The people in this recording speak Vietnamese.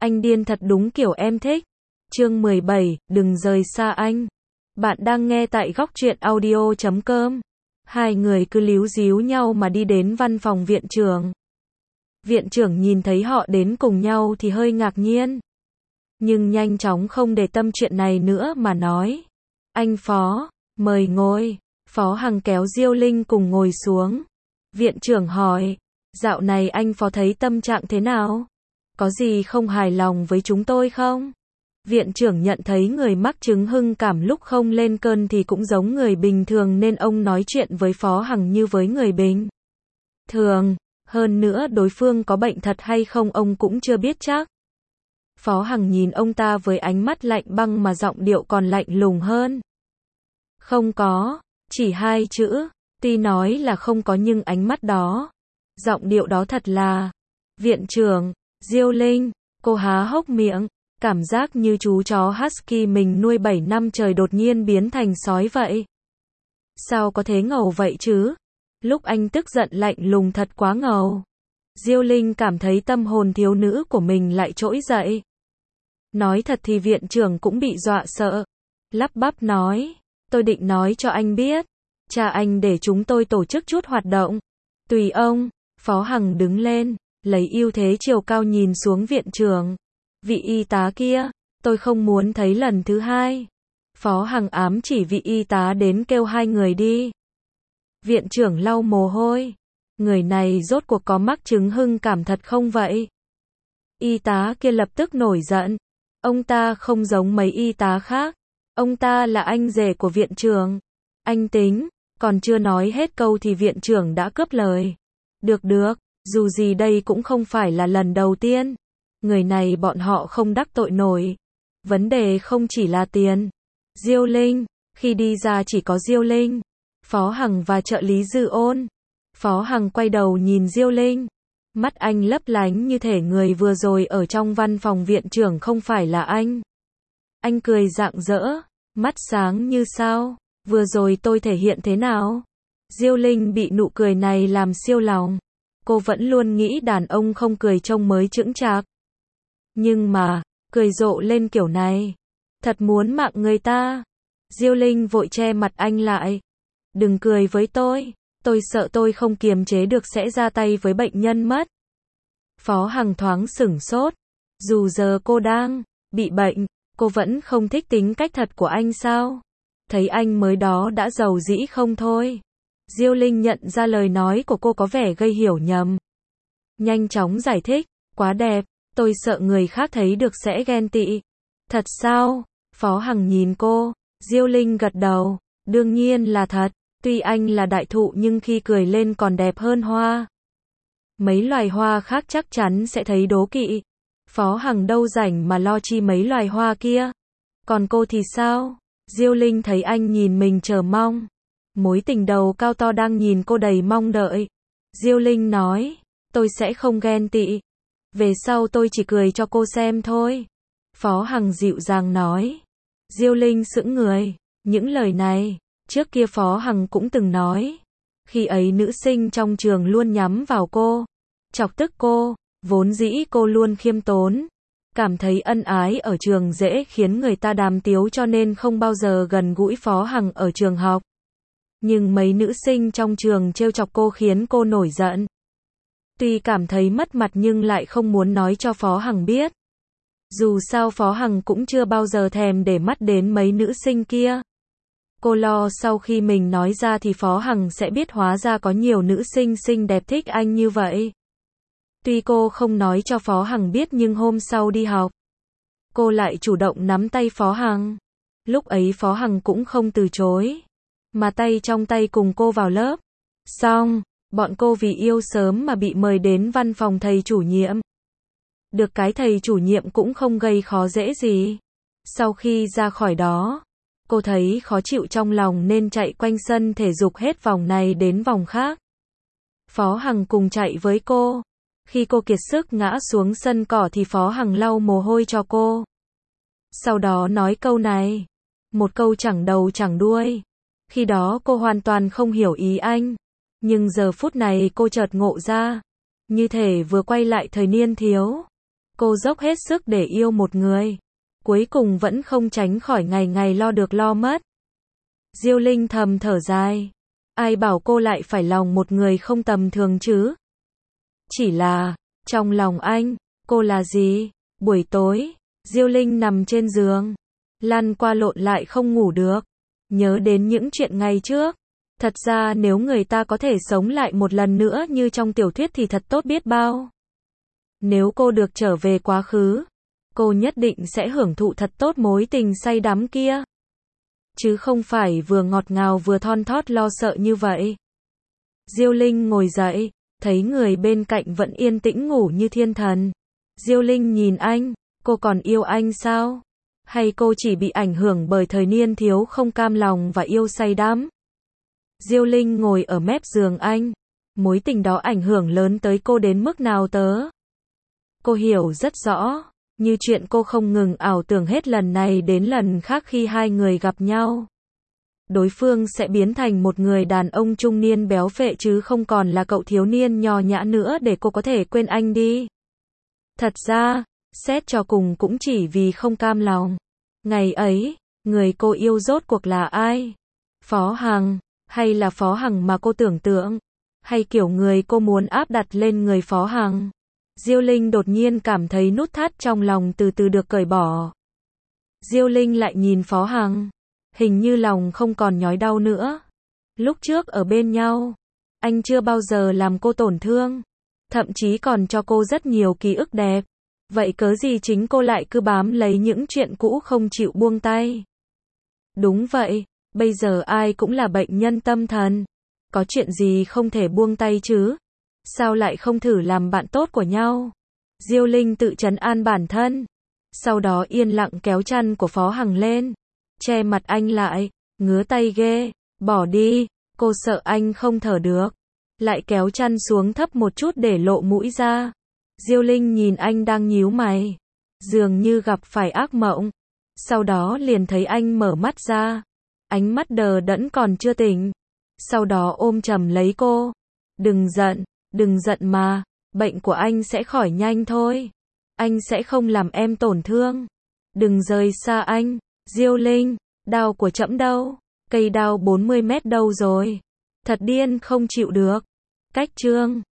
Anh điên thật đúng kiểu em thích. Chương 17, đừng rời xa anh. Bạn đang nghe tại góc truyện audio.com. Hai người cứ líu díu nhau mà đi đến văn phòng viện trưởng. Viện trưởng nhìn thấy họ đến cùng nhau thì hơi ngạc nhiên. Nhưng nhanh chóng không để tâm chuyện này nữa mà nói. Anh Phó, mời ngồi. Phó Hằng kéo Diêu Linh cùng ngồi xuống. Viện trưởng hỏi, dạo này anh Phó thấy tâm trạng thế nào? Có gì không hài lòng với chúng tôi không? Viện trưởng nhận thấy người mắc chứng hưng cảm lúc không lên cơn thì cũng giống người bình thường nên ông nói chuyện với Phó Hằng như với người bình thường. Hơn nữa đối phương có bệnh thật hay không ông cũng chưa biết chắc. Phó Hằng nhìn ông ta với ánh mắt lạnh băng mà giọng điệu còn lạnh lùng hơn. Không có, chỉ hai chữ. Tuy nói là không có nhưng ánh mắt đó, giọng điệu đó thật là. Viện trưởng, Diêu Linh, cô há hốc miệng, cảm giác như chú chó husky mình nuôi 7 năm trời đột nhiên biến thành sói vậy. Sao có thế ngầu vậy chứ? Lúc anh tức giận lạnh lùng thật quá ngầu. Diêu Linh cảm thấy tâm hồn thiếu nữ của mình lại trỗi dậy. Nói thật thì viện trưởng cũng bị dọa sợ. Lắp bắp nói, tôi định nói cho anh biết. Cha anh để chúng tôi tổ chức chút hoạt động. Tùy ông. Phó Hằng đứng lên, lấy ưu thế chiều cao nhìn xuống viện trưởng. Vị y tá kia, tôi không muốn thấy lần thứ hai. Phó Hằng ám chỉ vị y tá đến kêu hai người đi. Viện trưởng lau mồ hôi. Người này rốt cuộc có mắc chứng hưng cảm thật không vậy? Y tá kia lập tức nổi giận. Ông ta không giống mấy y tá khác. Ông ta là anh rể của viện trưởng. Anh tính, còn chưa nói hết câu thì viện trưởng đã cướp lời. Được, dù gì đây cũng không phải là lần đầu tiên. Người này bọn họ không đắc tội nổi. Vấn đề không chỉ là tiền. Diêu Linh, khi đi ra chỉ có Diêu Linh, Phó Hằng và trợ lý Dư Ôn. Phó Hằng quay đầu nhìn Diêu Linh. Mắt anh lấp lánh như thể người vừa rồi ở trong văn phòng viện trưởng không phải là anh. Anh cười rạng rỡ, mắt sáng như sao. Vừa rồi tôi thể hiện thế nào? Diêu Linh bị nụ cười này làm siêu lòng. Cô vẫn luôn nghĩ đàn ông không cười trông mới chững chạc. Nhưng mà, cười rộ lên kiểu này, thật muốn mạng người ta. Diêu Linh vội che mặt anh lại. Đừng cười với tôi sợ tôi không kiềm chế được sẽ ra tay với bệnh nhân mất. Phó Hằng thoáng sửng sốt. Dù giờ cô đang bị bệnh, cô vẫn không thích tính cách thật của anh sao? Thấy anh mới đó đã giàu dĩ không thôi. Diêu Linh nhận ra lời nói của cô có vẻ gây hiểu nhầm. Nhanh chóng giải thích, quá đẹp, tôi sợ người khác thấy được sẽ ghen tị. Thật sao? Phó Hằng nhìn cô. Diêu Linh gật đầu, đương nhiên là thật. Tuy anh là đại thụ nhưng khi cười lên còn đẹp hơn hoa. Mấy loài hoa khác chắc chắn sẽ thấy đố kỵ. Phó Hằng đâu rảnh mà lo chi mấy loài hoa kia. Còn cô thì sao? Diêu Linh thấy anh nhìn mình chờ mong. Mối tình đầu cao to đang nhìn cô đầy mong đợi. Diêu Linh nói, tôi sẽ không ghen tị. Về sau tôi chỉ cười cho cô xem thôi. Phó Hằng dịu dàng nói. Diêu Linh sững người. Những lời này, trước kia Phó Hằng cũng từng nói. Khi ấy nữ sinh trong trường luôn nhắm vào cô, chọc tức cô. Vốn dĩ cô luôn khiêm tốn, cảm thấy ân ái ở trường dễ khiến người ta đàm tiếu cho nên không bao giờ gần gũi Phó Hằng ở trường học. Nhưng mấy nữ sinh trong trường trêu chọc cô khiến cô nổi giận. Tuy cảm thấy mất mặt nhưng lại không muốn nói cho Phó Hằng biết. Dù sao Phó Hằng cũng chưa bao giờ thèm để mắt đến mấy nữ sinh kia. Cô lo sau khi mình nói ra thì Phó Hằng sẽ biết hóa ra có nhiều nữ sinh xinh đẹp thích anh như vậy. Tuy cô không nói cho Phó Hằng biết nhưng hôm sau đi học, cô lại chủ động nắm tay Phó Hằng. Lúc ấy Phó Hằng cũng không từ chối, mà tay trong tay cùng cô vào lớp. Xong, bọn cô vì yêu sớm mà bị mời đến văn phòng thầy chủ nhiệm. Được cái thầy chủ nhiệm cũng không gây khó dễ gì. Sau khi ra khỏi đó, cô thấy khó chịu trong lòng nên chạy quanh sân thể dục hết vòng này đến vòng khác. Phó Hằng cùng chạy với cô. Khi cô kiệt sức ngã xuống sân cỏ thì Phó Hằng lau mồ hôi cho cô. Sau đó nói câu này. Một câu chẳng đầu chẳng đuôi. Khi đó cô hoàn toàn không hiểu ý anh. Nhưng giờ phút này cô chợt ngộ ra. Như thể vừa quay lại thời niên thiếu. Cô dốc hết sức để yêu một người. Cuối cùng vẫn không tránh khỏi ngày ngày lo được lo mất. Diêu Linh thầm thở dài. Ai bảo cô lại phải lòng một người không tầm thường chứ? Chỉ là, trong lòng anh, cô là gì? Buổi tối, Diêu Linh nằm trên giường, lăn qua lộn lại không ngủ được. Nhớ đến những chuyện ngày trước. Thật ra nếu người ta có thể sống lại một lần nữa như trong tiểu thuyết thì thật tốt biết bao. Nếu cô được trở về quá khứ, cô nhất định sẽ hưởng thụ thật tốt mối tình say đắm kia. Chứ không phải vừa ngọt ngào vừa thon thót lo sợ như vậy. Diêu Linh ngồi dậy, thấy người bên cạnh vẫn yên tĩnh ngủ như thiên thần. Diêu Linh nhìn anh, cô còn yêu anh sao? Hay cô chỉ bị ảnh hưởng bởi thời niên thiếu không cam lòng và yêu say đắm? Diêu Linh ngồi ở mép giường anh. Mối tình đó ảnh hưởng lớn tới cô đến mức nào tớ? Cô hiểu rất rõ, như chuyện cô không ngừng ảo tưởng hết lần này đến lần khác khi hai người gặp nhau. Đối phương sẽ biến thành một người đàn ông trung niên béo phệ chứ không còn là cậu thiếu niên nho nhã nữa để cô có thể quên anh đi. Thật ra, xét cho cùng cũng chỉ vì không cam lòng. Ngày ấy, người cô yêu rốt cuộc là ai? Phó Hằng, hay là Phó Hằng mà cô tưởng tượng? Hay kiểu người cô muốn áp đặt lên người Phó Hằng? Diêu Linh đột nhiên cảm thấy nút thắt trong lòng từ từ được cởi bỏ. Diêu Linh lại nhìn Phó Hằng. Hình như lòng không còn nhói đau nữa. Lúc trước ở bên nhau, anh chưa bao giờ làm cô tổn thương. Thậm chí còn cho cô rất nhiều ký ức đẹp. Vậy cớ gì chính cô lại cứ bám lấy những chuyện cũ không chịu buông tay? Đúng vậy, bây giờ ai cũng là bệnh nhân tâm thần. Có chuyện gì không thể buông tay chứ? Sao lại không thử làm bạn tốt của nhau? Diêu Linh tự trấn an bản thân. Sau đó yên lặng kéo chăn của Phó Hằng lên. Che mặt anh lại. Ngứa tay ghê. Bỏ đi. Cô sợ anh không thở được. Lại kéo chăn xuống thấp một chút để lộ mũi ra. Diêu Linh nhìn anh đang nhíu mày. Dường như gặp phải ác mộng. Sau đó liền thấy anh mở mắt ra. Ánh mắt đờ đẫn còn chưa tỉnh. Sau đó ôm chầm lấy cô. Đừng giận mà. Bệnh của anh sẽ khỏi nhanh thôi. Anh sẽ không làm em tổn thương. Đừng rời xa anh. Diêu Linh, đao của trẫm đâu? Cây đao 40 mét đâu rồi? Thật điên không chịu được. Cách chương